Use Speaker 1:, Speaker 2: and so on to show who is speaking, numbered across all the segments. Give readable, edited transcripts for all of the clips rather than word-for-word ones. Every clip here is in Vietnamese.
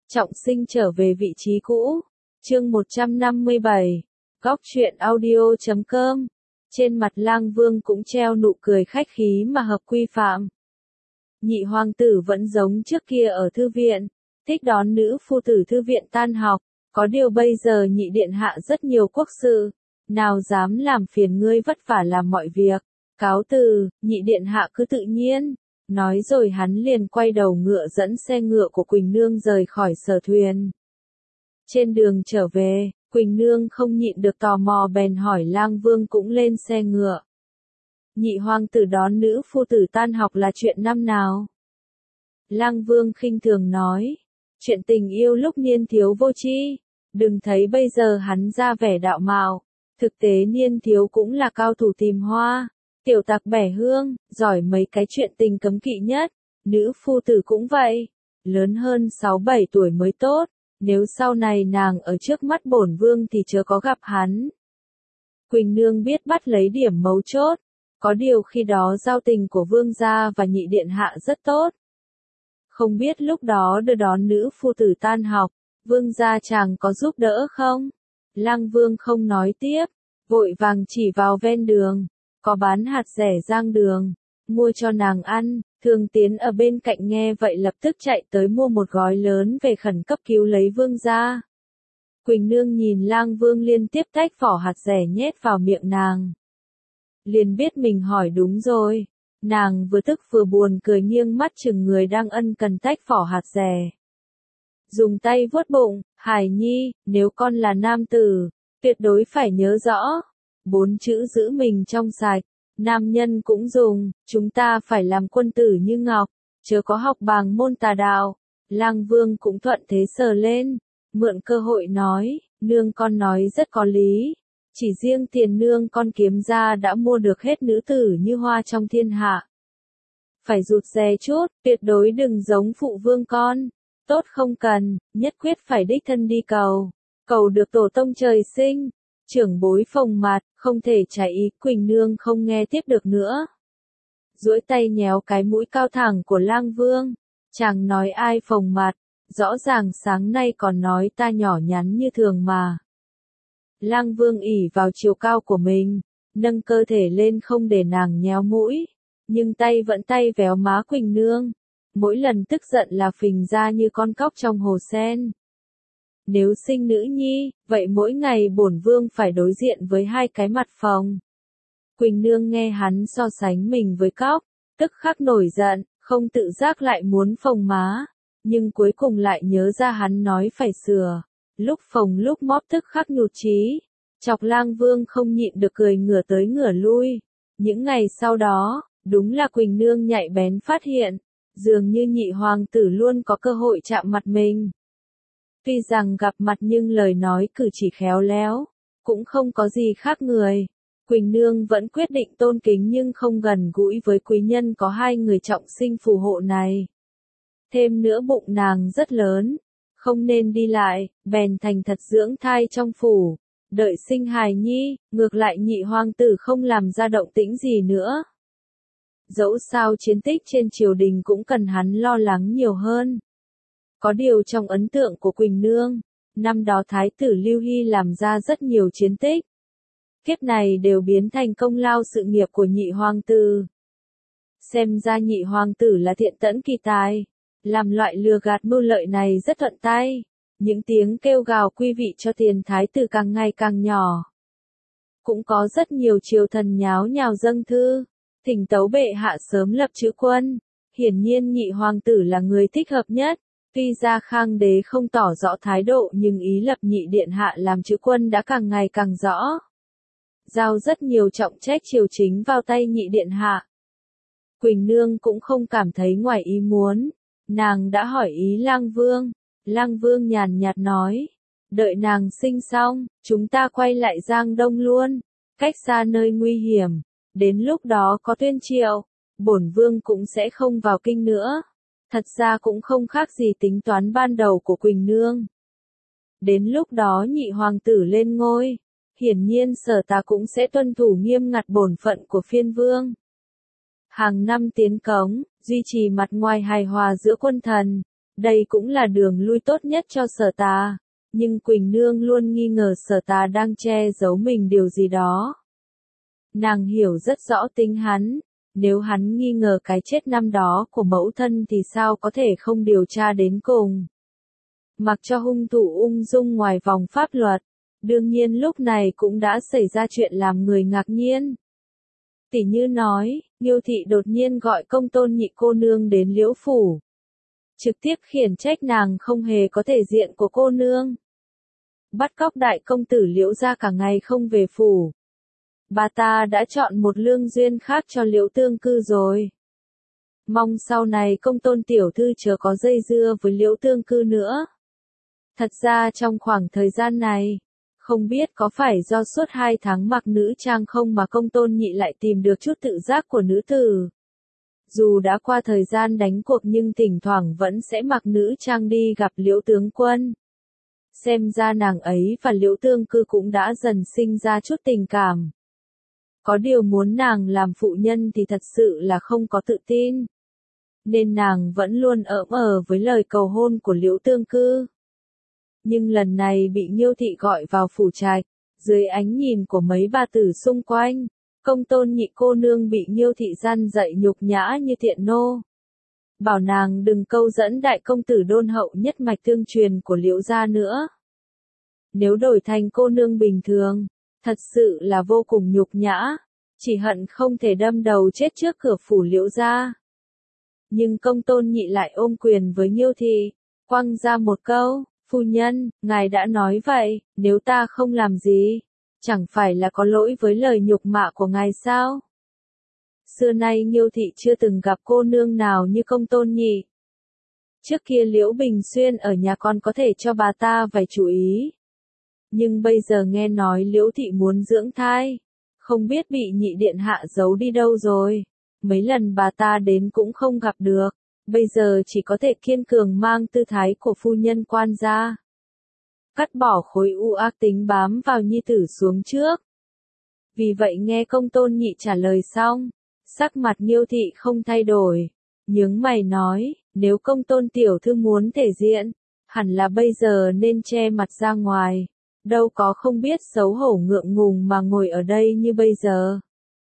Speaker 1: Trọng sinh trở về vị trí cũ. Chương 157. Góc truyện audio.com. Trên mặt Lang Vương cũng treo nụ cười khách khí mà hợp quy phạm. Nhị hoàng tử vẫn giống trước kia ở thư viện, thích đón nữ phu tử thư viện tan học, có điều bây giờ nhị điện hạ rất nhiều quốc sự, nào dám làm phiền ngươi vất vả làm mọi việc. Cáo từ, nhị điện hạ cứ tự nhiên. Nói rồi hắn liền quay đầu ngựa dẫn xe ngựa của Quỳnh Nương rời khỏi sở thuyền. Trên đường trở về, Quỳnh Nương không nhịn được tò mò bèn hỏi Lang Vương cũng lên xe ngựa. Nhị hoàng tử đón nữ phu tử tan học là chuyện năm nào? Lang Vương khinh thường nói, chuyện tình yêu lúc niên thiếu vô tri, đừng thấy bây giờ hắn ra vẻ đạo mạo, thực tế niên thiếu cũng là cao thủ tìm hoa. Tiểu tặc bẻ hương, giỏi mấy cái chuyện tình cấm kỵ nhất, nữ phu tử cũng vậy, lớn hơn 6-7 tuổi mới tốt, nếu sau này nàng ở trước mắt bổn vương thì chớ có gặp hắn. Quỳnh Nương biết bắt lấy điểm mấu chốt, có điều khi đó giao tình của vương gia và nhị điện hạ rất tốt. Không biết lúc đó đưa đón nữ phu tử tan học, vương gia chàng có giúp đỡ không? Lang Vương không nói tiếp, vội vàng chỉ vào ven đường. Có bán hạt rẻ rang đường, mua cho nàng ăn, Thường Tiến ở bên cạnh nghe vậy lập tức chạy tới mua một gói lớn về khẩn cấp cứu lấy vương gia. Quỳnh Nương nhìn Lang Vương liên tiếp tách vỏ hạt rẻ nhét vào miệng nàng. Liền biết mình hỏi đúng rồi, nàng vừa tức vừa buồn cười nghiêng mắt chừng người đang ân cần tách vỏ hạt rẻ. Dùng tay vuốt bụng, Hải Nhi, nếu con là nam tử, tuyệt đối phải nhớ rõ. 4 chữ giữ mình trong sạch, nam nhân cũng dùng, chúng ta phải làm quân tử như ngọc, chớ có học bàng môn tà đạo. Lang Vương cũng thuận thế sờ lên, mượn cơ hội nói, nương con nói rất có lý, chỉ riêng tiền nương con kiếm ra đã mua được hết nữ tử như hoa trong thiên hạ. Phải rụt rè chút, tuyệt đối đừng giống phụ vương con, tốt không cần, nhất quyết phải đích thân đi cầu được tổ tông trời sinh. Trưởng bối phồng mặt, không thể trái ý, Quỳnh Nương không nghe tiếp được nữa. Duỗi tay nhéo cái mũi cao thẳng của Lang Vương, chàng nói ai phồng mặt, rõ ràng sáng nay còn nói ta nhỏ nhắn như thường mà. Lang Vương ỷ vào chiều cao của mình, nâng cơ thể lên không để nàng nhéo mũi, nhưng tay vẫn tay véo má Quỳnh Nương, mỗi lần tức giận là phình ra như con cóc trong hồ sen. Nếu sinh nữ nhi, vậy mỗi ngày bổn vương phải đối diện với 2 cái mặt phồng. Quỳnh Nương nghe hắn so sánh mình với cóc, tức khắc nổi giận, không tự giác lại muốn phồng má, nhưng cuối cùng lại nhớ ra hắn nói phải sửa, lúc phồng lúc móp tức khắc nhụt chí, chọc Lang Vương không nhịn được cười ngửa tới ngửa lui. Những ngày sau đó, đúng là Quỳnh Nương nhạy bén phát hiện, dường như nhị hoàng tử luôn có cơ hội chạm mặt mình. Tuy rằng gặp mặt nhưng lời nói cử chỉ khéo léo, cũng không có gì khác người. Quỳnh Nương vẫn quyết định tôn kính nhưng không gần gũi với quý nhân có 2 người trọng sinh phù hộ này. Thêm nữa bụng nàng rất lớn, không nên đi lại, bèn thành thật dưỡng thai trong phủ. Đợi sinh hài nhi, ngược lại nhị hoàng tử không làm ra động tĩnh gì nữa. Dẫu sao chiến tích trên triều đình cũng cần hắn lo lắng nhiều hơn. Có điều trong ấn tượng của Quỳnh Nương, năm đó Thái tử Lưu Hy làm ra rất nhiều chiến tích. Kiếp này đều biến thành công lao sự nghiệp của nhị hoàng tử. Xem ra nhị hoàng tử là thiện tẫn kỳ tài, làm loại lừa gạt mưu lợi này rất thuận tay. Những tiếng kêu gào quy vị cho tiền Thái tử càng ngày càng nhỏ. Cũng có rất nhiều triều thần nháo nhào dâng thư, thỉnh tấu bệ hạ sớm lập chữ quân. Hiển nhiên nhị hoàng tử là người thích hợp nhất. Tuy ra Khang đế không tỏ rõ thái độ nhưng ý lập nhị điện hạ làm chữ quân đã càng ngày càng rõ. Giao rất nhiều trọng trách triều chính vào tay nhị điện hạ. Quỳnh Nương cũng không cảm thấy ngoài ý muốn, nàng đã hỏi ý Lang Vương. Lang Vương nhàn nhạt nói, đợi nàng sinh xong, chúng ta quay lại Giang Đông luôn, cách xa nơi nguy hiểm, đến lúc đó có tuyên triệu, bổn vương cũng sẽ không vào kinh nữa. Thật ra cũng không khác gì tính toán ban đầu của Quỳnh Nương. Đến lúc đó nhị hoàng tử lên ngôi, hiển nhiên Sở ta cũng sẽ tuân thủ nghiêm ngặt bổn phận của phiên vương. Hàng năm tiến cống, duy trì mặt ngoài hài hòa giữa quân thần, Đây cũng là đường lui tốt nhất cho Sở Tà, nhưng Quỳnh Nương luôn nghi ngờ Sở Tà đang che giấu mình điều gì đó. Nàng hiểu rất rõ tính hắn, nếu hắn nghi ngờ cái chết năm đó của mẫu thân thì sao có thể không điều tra đến cùng. Mặc cho hung thủ ung dung ngoài vòng pháp luật, đương nhiên lúc này cũng đã xảy ra chuyện làm người ngạc nhiên. Tỉ như nói, Nghiêu thị đột nhiên gọi Công Tôn Nhị cô nương đến Liễu phủ, trực tiếp khiển trách nàng không hề có thể diện của cô nương. Bắt cóc đại công tử Liễu gia cả ngày không về phủ. Bà ta đã chọn một lương duyên khác cho Liễu Tương Cư rồi. Mong sau này Công Tôn tiểu thư chớ có dây dưa với Liễu Tương Cư nữa. Thật ra trong khoảng thời gian này, không biết có phải do suốt 2 tháng mặc nữ trang không mà Công Tôn Nhị lại tìm được chút tự giác của nữ tử. Dù đã qua thời gian đánh cuộc nhưng thỉnh thoảng vẫn sẽ mặc nữ trang đi gặp Liễu tướng quân. Xem ra nàng ấy và Liễu Tương Cư cũng đã dần sinh ra chút tình cảm. Có điều muốn nàng làm phụ nhân thì thật sự là không có tự tin. Nên nàng vẫn luôn với lời cầu hôn của Liễu Tương Cư. Nhưng lần này bị Nghiêu thị gọi vào phủ trạch, dưới ánh nhìn của mấy bà tử xung quanh, Công Tôn Nhị cô nương bị Nghiêu thị gian dạy nhục nhã như tiện nô. Bảo nàng đừng câu dẫn đại công tử đôn hậu nhất mạch tương truyền của Liễu gia nữa. Nếu đổi thành cô nương bình thường, thật sự là vô cùng nhục nhã, chỉ hận không thể đâm đầu chết trước cửa phủ Liễu gia. Nhưng Công Tôn Nhị lại ôm quyền với Nghiêu thị, quăng ra một câu, phu nhân, ngài đã nói vậy, nếu ta không làm gì, chẳng phải là có lỗi với lời nhục mạ của ngài sao? Xưa nay Nghiêu thị chưa từng gặp cô nương nào như Công Tôn Nhị. Trước kia Liễu Bình Xuyên ở nhà còn có thể cho bà ta vài chú ý. Nhưng bây giờ nghe nói Liễu thị muốn dưỡng thai, không biết bị Nhị điện hạ giấu đi đâu rồi. Mấy lần bà ta đến cũng không gặp được, bây giờ chỉ có thể kiên cường mang tư thái của phu nhân quan gia. Cắt bỏ khối u ác tính bám vào nhi tử xuống trước. Vì vậy nghe Công Tôn Nhị trả lời xong, sắc mặt Nghiêu thị không thay đổi, nhướng mày nói, nếu Công Tôn tiểu thư muốn thể diện, hẳn là bây giờ nên che mặt ra ngoài, đâu có không biết xấu hổ ngượng ngùng mà ngồi ở đây như bây giờ.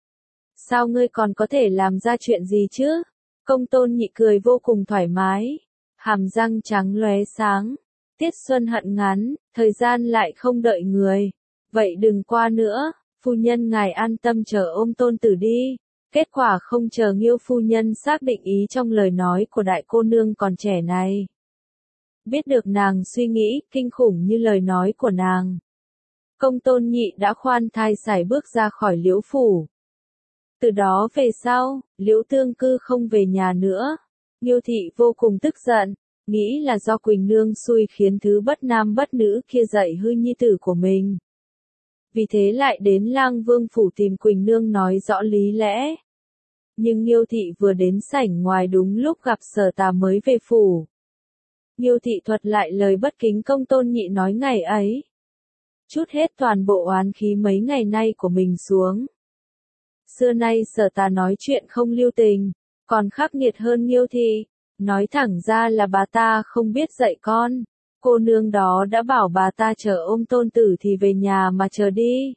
Speaker 1: Sao ngươi còn có thể làm ra chuyện gì chứ? Công Tôn Nhị cười vô cùng thoải mái, hàm răng trắng lóe sáng. Tiết xuân hận ngắn, thời gian lại không đợi người. Vậy đừng qua nữa, phu nhân ngài an tâm chờ ôm tôn tử đi. Kết quả không chờ Nghiêu phu nhân xác định ý trong lời nói của đại cô nương còn trẻ này. Biết được nàng suy nghĩ kinh khủng như lời nói của nàng. Công Tôn Nhị đã khoan thai sải bước ra khỏi Liễu phủ. Từ đó về sau, Liễu Tương Cư không về nhà nữa. Nghiêu thị vô cùng tức giận, nghĩ là do Quỳnh Nương xui khiến thứ bất nam bất nữ kia dạy hư nhi tử của mình. Vì thế lại đến Lang Vương phủ tìm Quỳnh Nương nói rõ lý lẽ. Nhưng Nghiêu thị vừa đến sảnh ngoài đúng lúc gặp Sở Tà mới về phủ. Nghiêu thị thuật lại lời bất kính Công Tôn Nhị nói ngày ấy. Chút hết toàn bộ oán khí mấy ngày nay của mình xuống. Xưa nay Sở Tà nói chuyện không lưu tình, còn khắc nghiệt hơn Nghiêu thị. Nói thẳng ra là bà ta không biết dạy con. Cô nương đó đã bảo bà ta chờ ôm tôn tử thì về nhà mà chờ đi.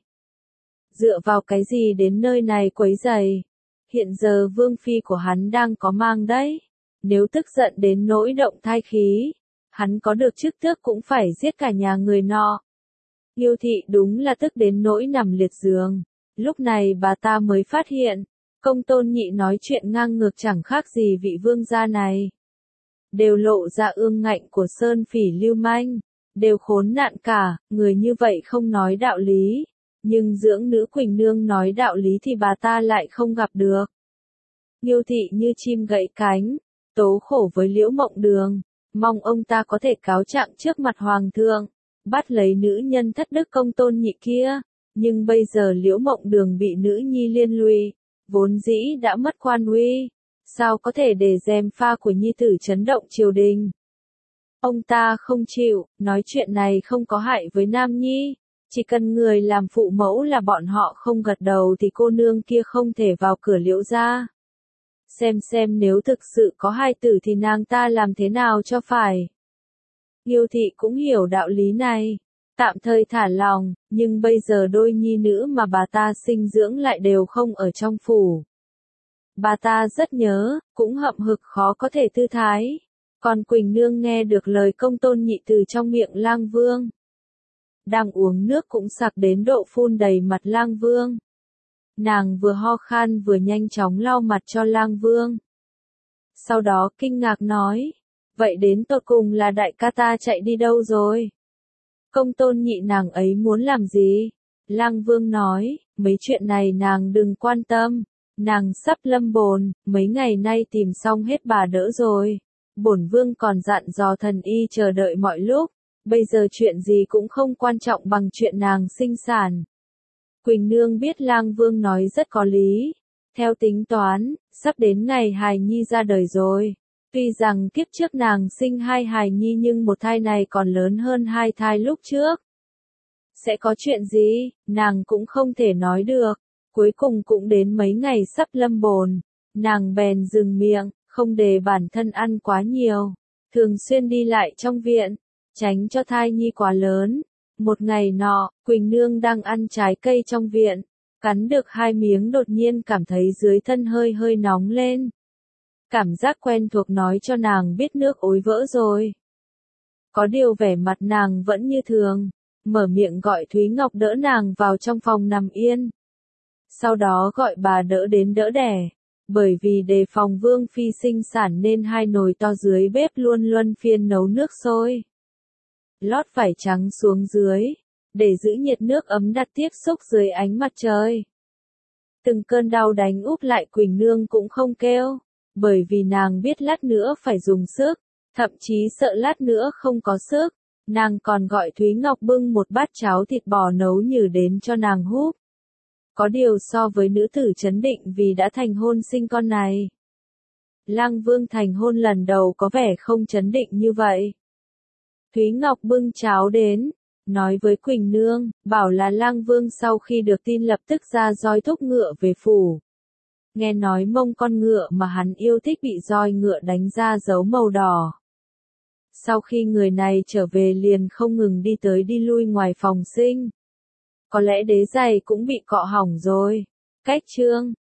Speaker 1: Dựa vào cái gì đến nơi này quấy rầy? Hiện giờ vương phi của hắn đang có mang đấy. Nếu tức giận đến nỗi động thai khí, hắn có được chức tước cũng phải giết cả nhà người nọ. Nghiêu thị đúng là tức đến nỗi nằm liệt giường. Lúc này bà ta mới phát hiện, Công Tôn Nhị nói chuyện ngang ngược chẳng khác gì vị vương gia này. Đều lộ ra ương ngạnh của sơn phỉ lưu manh, đều khốn nạn cả, người như vậy không nói đạo lý. Nhưng dưỡng nữ Quỳnh Nương nói đạo lý thì bà ta lại không gặp được. Nghiêu thị như chim gãy cánh, tố khổ với Liễu Mộng Đường, mong ông ta có thể cáo trạng trước mặt hoàng thượng, bắt lấy nữ nhân thất đức Công Tôn Nhị kia. Nhưng bây giờ Liễu Mộng Đường bị nữ nhi liên lụy, vốn dĩ đã mất quan uy, sao có thể để gièm pha của nhi tử chấn động triều đình. Ông ta không chịu, nói chuyện này không có hại với Nam Nhi, chỉ cần người làm phụ mẫu là bọn họ không gật đầu thì cô nương kia không thể vào cửa Liễu gia. xem nếu thực sự có hài tử thì nàng ta làm thế nào cho phải. Nghiêu thị cũng hiểu đạo lý này, tạm thời thả lòng, nhưng bây giờ đôi nhi nữ mà bà ta sinh dưỡng lại đều không ở trong phủ. Bà ta rất nhớ, cũng hậm hực khó có thể thư thái. Còn Quỳnh Nương nghe được lời Công Tôn Nhị từ trong miệng Lang Vương. Đang uống nước cũng sặc đến độ phun đầy mặt Lang Vương. Nàng vừa ho khan vừa nhanh chóng lau mặt cho Lang Vương. Sau đó kinh ngạc nói, vậy đến tột cùng là đại ca ta chạy đi đâu rồi? Công Tôn Nhị nàng ấy muốn làm gì? Lang Vương nói, mấy chuyện này nàng đừng quan tâm, nàng sắp lâm bồn, mấy ngày nay tìm xong hết bà đỡ rồi. Bổn vương còn dặn dò thần y chờ đợi mọi lúc, bây giờ chuyện gì cũng không quan trọng bằng chuyện nàng sinh sản. Quỳnh Nương biết Lang Vương nói rất có lý. Theo tính toán, sắp đến ngày hài nhi ra đời rồi. Tuy rằng kiếp trước nàng sinh 2 hài nhi nhưng một thai này còn lớn hơn 2 thai lúc trước. Sẽ có chuyện gì, nàng cũng không thể nói được. Cuối cùng cũng đến mấy ngày sắp lâm bồn, nàng bèn dừng miệng, không để bản thân ăn quá nhiều. Thường xuyên đi lại trong viện, tránh cho thai nhi quá lớn. Một ngày nọ, Quỳnh Nương đang ăn trái cây trong viện, cắn được 2 miếng đột nhiên cảm thấy dưới thân hơi hơi nóng lên. Cảm giác quen thuộc nói cho nàng biết nước ối vỡ rồi. Có điều vẻ mặt nàng vẫn như thường, mở miệng gọi Thúy Ngọc đỡ nàng vào trong phòng nằm yên. Sau đó gọi bà đỡ đến đỡ đẻ, bởi vì đề phòng Vương Phi sinh sản nên 2 nồi to dưới bếp luôn luân phiên nấu nước sôi. Lót vải trắng xuống dưới, để giữ nhiệt nước ấm đặt tiếp xúc dưới ánh mặt trời. Từng cơn đau đánh úp lại Quỳnh Nương cũng không kêu, bởi vì nàng biết lát nữa phải dùng sức, thậm chí sợ lát nữa không có sức. Nàng còn gọi Thúy Ngọc bưng một bát cháo thịt bò nấu nhừ đến cho nàng húp. Có điều so với nữ tử trấn định vì đã thành hôn sinh con này. Lang Vương thành hôn lần đầu có vẻ không trấn định như vậy. Thúy Ngọc bưng cháo đến, nói với Quỳnh Nương, bảo là Lang Vương sau khi được tin lập tức ra roi thúc ngựa về phủ. Nghe nói mông con ngựa mà hắn yêu thích bị roi ngựa đánh ra dấu màu đỏ. Sau khi người này trở về liền không ngừng đi tới đi lui ngoài phòng sinh. Có lẽ đế giày cũng bị cọ hỏng rồi. Cách chương